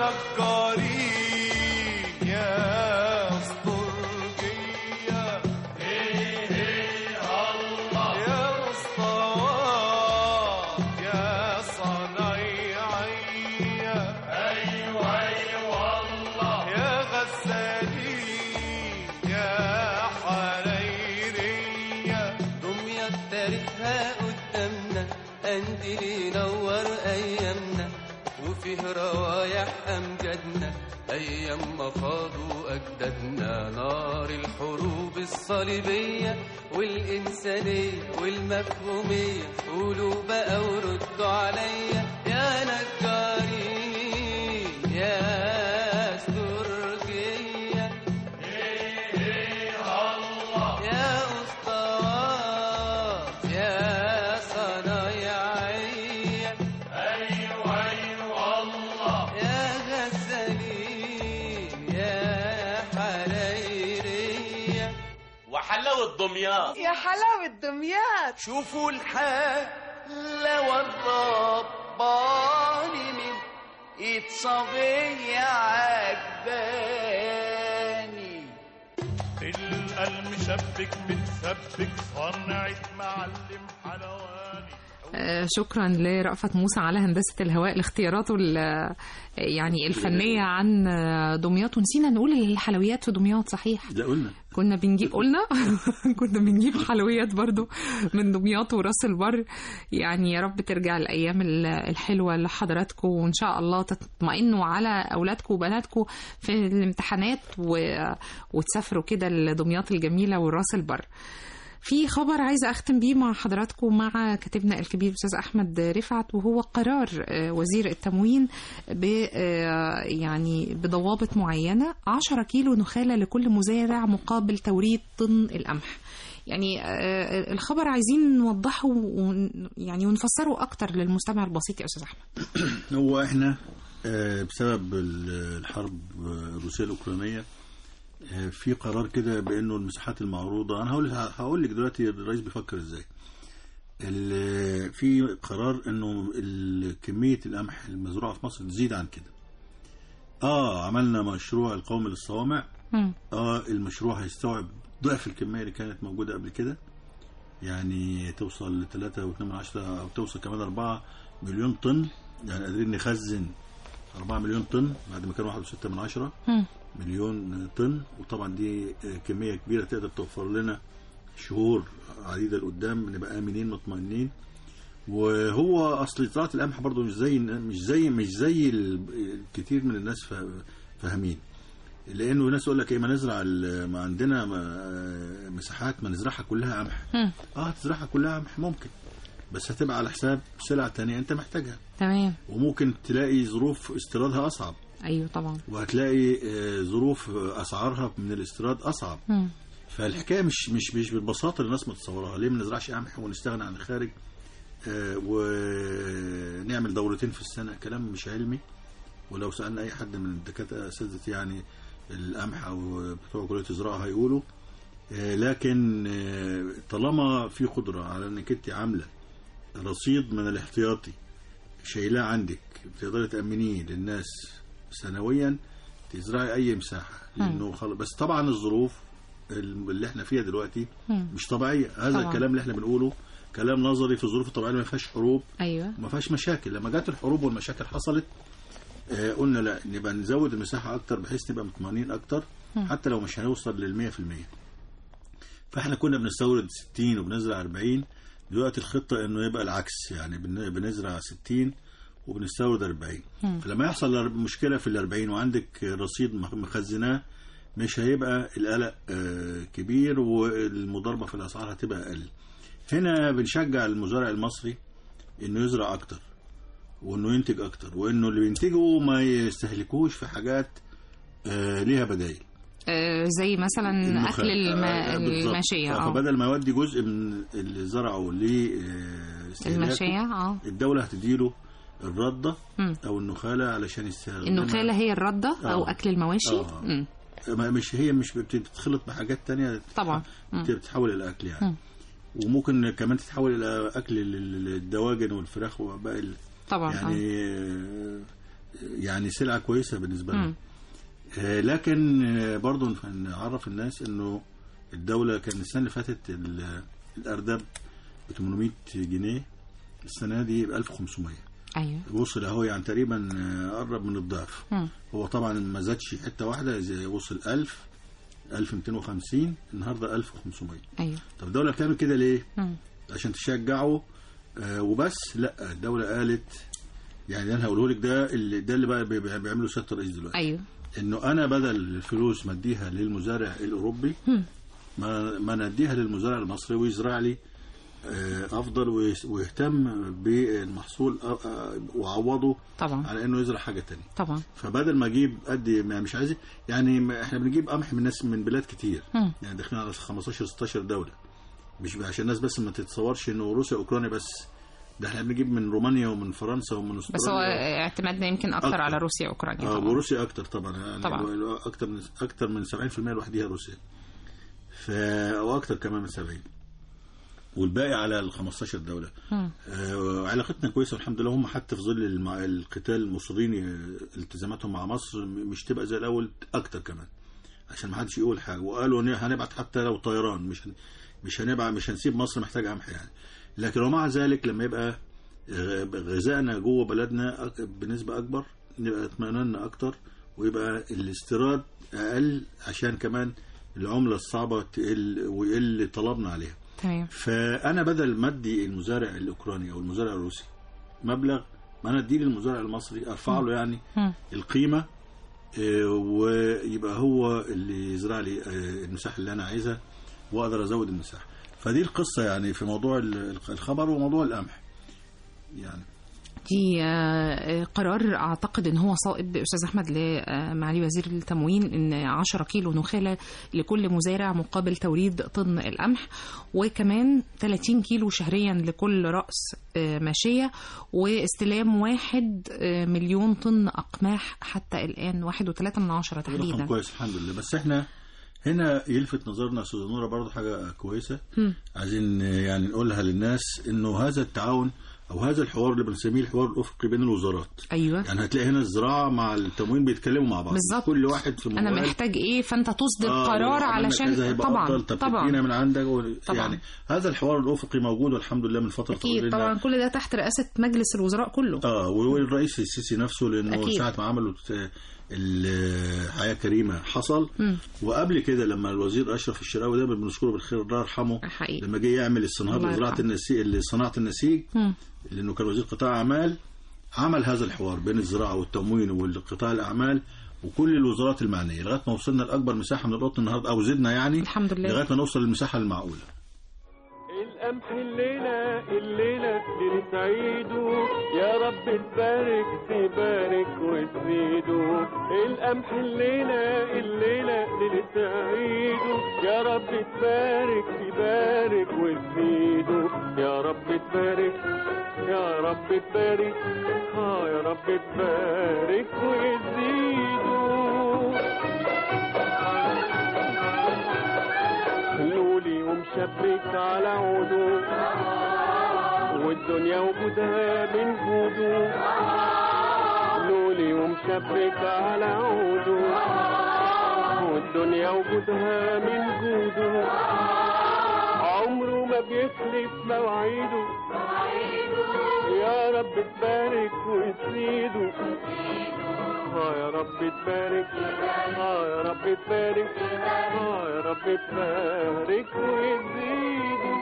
نجارين يا اسطورجية هي هي الله يا اسطوات يا صنايعية ايوه ايوه الله يا غسالين يا حريرية. دمياط تاريخها قدامنا قنديل ينور ايامنا وفيه روايح امجادنا أيام ما خاضوا أجدادنا نار الحروب الصليبية والإنسانية والمفهومية. قولوا بقى وردوا عليا يا نجارين يا استرجية يا أسطوات يا صنايعية أيوة أيوة الله يا غزالين يا حريرية وحلاوة دمياط يا حلاوة دمياط. شوفوا الحلاوة الرباني من ايد صبية عجباني. القلب مشبك متسبك صنعة معلم حلواني. آه، شكرا لرأفت موسى على هندسة الهواء لاختياراته يعني الفنية عن دمياط. ونسينا نقول الحلويات في دمياط صحيح. لا قلنا كنا بنجيب قلنا كنا بنجيب حلويات برضو من دمياط وراس البر. يعني يا رب ترجع الأيام الحلوة لحضراتكم وإن شاء الله تطمئنوا على أولادكم وبناتكم في الامتحانات و... وتسافروا كده لدمياط الجميلة وراس البر. في خبر عايزة أختم بيه مع حضراتكم مع كاتبنا الكبير أستاذ أحمد رفعت، وهو قرار وزير التموين ب يعني بضوابط معينة عشرة كيلو نخالة لكل مزارع مقابل توريد طن القمح. يعني الخبر عايزين نوضحه يعني ونفسره أكتر للمستمع البسيط يا أستاذ أحمد. هو إحنا بسبب الحرب الروسية الأوكرانية في قرار كده بانه المساحات المعروضه، انا هقول هقول لك دلوقتي الرئيس بيفكر ازاي. في قرار انه كميه القمح المزروعه في مصر تزيد عن كده. اه عملنا مشروع القومي للصوامع. اه المشروع هيستوعب ضعف الكميه اللي كانت موجوده قبل كده، يعني توصل ل ثلاثة واتنين من عشرة او توصل كمان أربعة مليون طن. يعني قادرين نخزن أربعة مليون طن بعد ما كان واحد وستة من عشرة مليون طن. وطبعا دي كمية كبيرة تقدر توفر لنا شهور عديدة لقدام نبقى آمنين مطمئنين. وهو أصل زراعة القمح برضو مش زي مش زي مش زي الكثير من الناس فاهمين، لأنه الناس يقول لك إيه ما نزرع ما عندنا مساحات ما نزرعها كلها قمح. اه تزرعها كلها قمح ممكن، بس هتبقى على حساب سلع تانية أنت محتاجها. تمام. وممكن تلاقي ظروف استيرادها أصعب. ايوه طبعا. وهتلاقي ظروف اسعارها من الاستيراد اصعب. م. فالحكايه مش مش مش بالبساطه اللي الناس متصوراها. ليه ما نزرعش قمح ونستغنى عن الخارج آه ونعمل دورتين في السنه؟ كلام مش علمي. ولو سالنا اي حد من الدكاتره اساتذه يعني القمح او بتوع كليه الزراعه هيقولوا آه لكن آه طالما في قدره على انك انت عامله رصيد من الاحتياطي شايلاه عندك بتقدري تامنيه للناس سنويا تزرعي اي مساحه، لانه خل... بس طبعا الظروف اللي احنا فيها دلوقتي مش طبيعيه. هذا طبعا. الكلام اللي احنا بنقوله كلام نظري. في الظروف الطبيعيه ما فيهاش حروب. ايوه ما فيهاش مشاكل. لما جت الحروب والمشاكل حصلت آه قلنا لا نبقى نزود المساحه اكتر بحيث نبقى مطمئنين اكتر. م. حتى لو مش هنوصل للمية في المية. فاحنا كنا بنستورد ستين وبنزرع أربعين. دلوقتي الخطه انه يبقى العكس، يعني بنزرع ستين وبنستورد أربعين. فلما يحصل مشكلة في الأربعين وعندك رصيد مخزناه مش هيبقى القلق كبير والمضاربة في الأسعار هتبقى أقل. هنا بنشجع المزارع المصري إنه يزرع أكتر وإنه ينتج أكتر، وإنه اللي بينتجوا ما يستهلكوش في حاجات ليها بدايل زي مثلا أكل الماشية. فبدل ما يودي جزء من اللي زرعه للماشية الدولة هتديله الردة م. او النخالة علشان يستهلك. النخالة هي الردة آه. او اكل المواشي. آه. مش هي مش بتتخلط بحاجات تانية طبعا بتتحول الى اكل يعني. م. وممكن كمان تتحول الى اكل الدواجن والفراخ وباقي طبعا يعني آه. يعني سلعة كويسة بالنسبة لهم. آه لكن آه برضو نعرف الناس انه الدولة كان السنة اللي فاتت الارداب ب ثمانمية جنيه، السنة دي ب ألف وخمسمية. ايوه وصل اهو يعني تقريبا قرب من الضعف. م. هو طبعا ما زادش حته واحده، زي وصل ألف ألف ومئتين وخمسين النهارده ألف وخمسمية. ايوه طب الدوله بتعمل كده ليه؟ م. عشان تشجعه آه وبس؟ لا، الدوله قالت يعني انا هقوله لك ده اللي ده اللي بقى بيعملوا سياده الرئيس دلوقتي. ايوه انه انا بدل الفلوس ما اديها للمزارع الاوروبي ما ما نديها للمزارع المصري ويزرع لي افضل ويهتم بالمحصول وعوضه طبعا على انه يزرع حاجه تانية. طبعا فبدل ما اجيب قد مش عايز يعني احنا بنجيب قمح من ناس من بلاد كتير م. يعني داخلين على خمستاشر ستاشر دوله، مش عشان الناس بس ما تتصورش انه روسيا واوكرانيا بس، ده احنا بنجيب من رومانيا ومن فرنسا ومن استراليا. بس هو اعتمادنا يمكن اكتر, أكتر على روسيا واوكرانيا اه وروسيا اكتر طبعا يعني طبعا. اكتر من اكتر من سبعين في المية لوحديها روسيا، ف او اكتر كمان من سبعين، والباقي على ال خمستاشر دوله. آه علاقتنا كويسه الحمد لله. هم حتى في ظل القتال مصرين التزاماتهم مع مصر مش تبقى زي الاول، اكتر كمان عشان ما حدش يقول حاجه، وقالوا هنبعت حتى لو طيران، مش مش هنبعت مش هنسيب مصر محتاجه قمح يعني. لكن ومع ذلك لما يبقى غذائنا جوه بلدنا بنسبه اكبر نبقى اطمئننا اكتر، ويبقى الاستيراد اقل عشان كمان العمله الصعبه تقل ويقل طلبنا عليها. تمام. فانا بدل ما ادي المزارع الاوكراني او المزارع الروسي مبلغ، ما انا اديه للمزارع المصري ارفع له يعني م. القيمه، ويبقى هو اللي يزرع لي المساحه اللي انا عايزها واقدر ازود المساحه. فدي القصه يعني في موضوع الخبر وموضوع القمح يعني. دي قرار اعتقد ان هو صائب استاذ احمد لمعالي وزير التموين، ان عشرة كيلو نخاله لكل مزارع مقابل توريد طن القمح، وكمان ثلاثين كيلو شهريا لكل راس ماشيه، واستلام واحد مليون طن اقماح حتى الان، واحد وثلاثة من عشرة تحديدا. كويس الحمد لله. بس احنا هنا يلفت نظرنا استاذ نوره برضه حاجه كويسه م. عايزين يعني نقولها للناس، انه هذا التعاون او هذا الحوار اللي بنسميه الحوار الافقي بين الوزارات. ايوه يعني هتلاقي هنا الزراعه مع التموين بيتكلموا مع بعض بالزبط. كل واحد في انا محتاج ايه فانت تصدر آه قرار علشان طبعا طبعا من عندك و... يعني هذا الحوار الافقي موجود والحمد لله من فتره طويله طبعا. كل ده تحت رئاسه مجلس الوزراء كله. اه والرئيس السيسي نفسه، لانه أكيد. ساعه ما عملوا الحياه كريمه حصل م. وقبل كده لما الوزير اشرف الشراوي ده بنشكره بالخير الله يرحمه حقيقي. لما جه يعمل الصناعه لزراعه النسيج صناعه النسيج م. لانه كان وزير قطاع اعمال، عمل هذا الحوار بين الزراعه والتموين والقطاع الاعمال وكل الوزارات المعنيه لغايه ما وصلنا لاكبر مساحه من القطن النهارده، او زدنا يعني الحمد لله لغايه ما نوصل للمساحه المعقوله. القمح الليلة الليلة بنسعيده، يا رب تبارك تبارك وتزيده. القمح الليلة الليلة بنسعيده، يا رب تبارك تبارك وتزيده. يا رب تبارك يا رب تبارك اه يا رب تبارك وتزيده. لولي ومشبك على عوده، والدنيا وجودها من جوده. لولي ومشبك على عوده، والدنيا وجودها من جوده. عمره ما بيخلف مواعيده، يا رب تبارك وتزيده. اه يا رب تبارك اه يا رب تبارك اه يا رب تبارك وتزيده.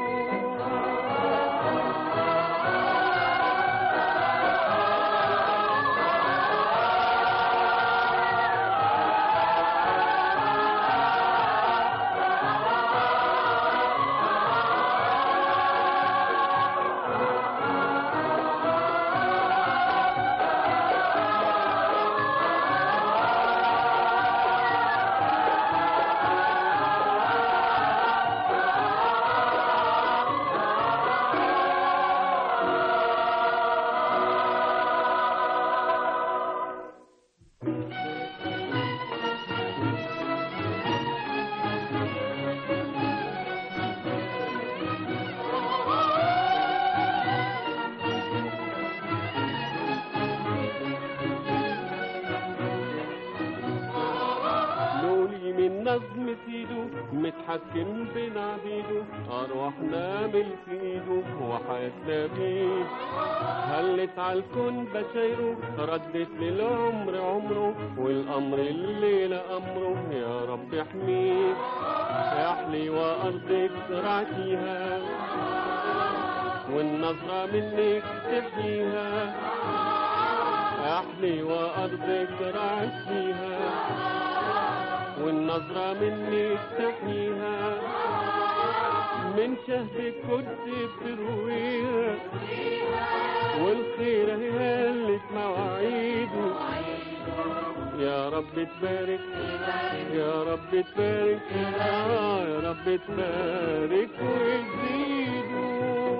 نظم سيده متحكم بين عبيده، أرواحنا ملك ايده وحياتنا بيه. هلت عالكون بشايره، ردت للعمر عمره، والأمر الليلة أمره. يا رب احميه يا حليوة أرضك زرعتيها، والنظرة منك تحييها. أحلي وأرضك رعت فيها والنظرة مني تحميها من شهد كنت بترويها والخير هي اللي مواعيده يا رب تبارك يا رب تبارك آه يا رب تبارك وتزيده.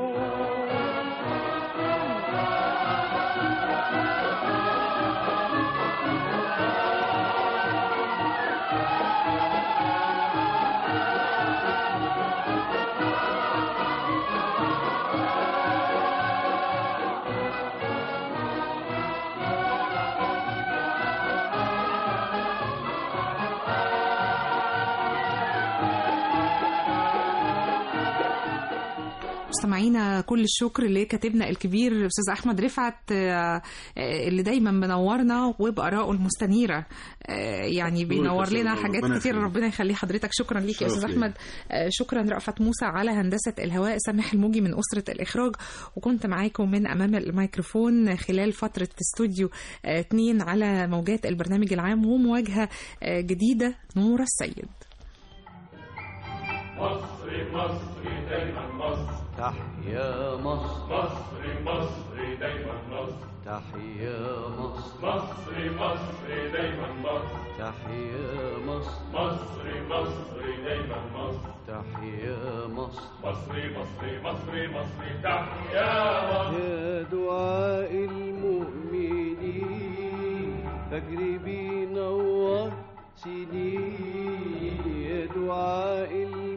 مستمعينا كل الشكر لكاتبنا الكبير الاستاذ احمد رفعت اللي دايما منورنا وبارائه المستنيره، يعني بينور لنا حاجات كتير. ربنا يخلي حضرتك. شكرا ليك يا استاذ احمد. شكرا رأفت موسى على هندسه الهواء، سامح الموجي من اسره الاخراج، وكنت معاكم من امام الميكروفون خلال فتره استوديو اتنين على موجات البرنامج العام ومواجهه جديده نور السيد. مصر مصر دايما مصر تحيا مصر مصر مصر دايما مصر تحيا مصر مصر مصر دايما مصر تحيا مصر مصر مصر دايما مصر تحيا مصر مصر مصر مصر مصر تحيا مصر. يا دعاء المؤمنين فجر بينور سنين يا دعاء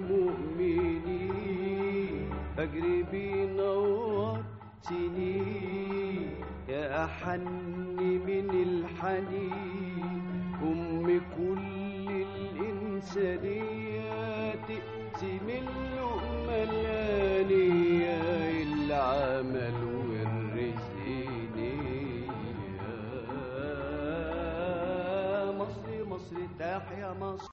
المؤمنين فجر بينور سنين يا أحن من الحنين أم كل الإنسانية تقسم اللقمة الآنية العمل والرزق نية. مصر مصر تحيا مصر.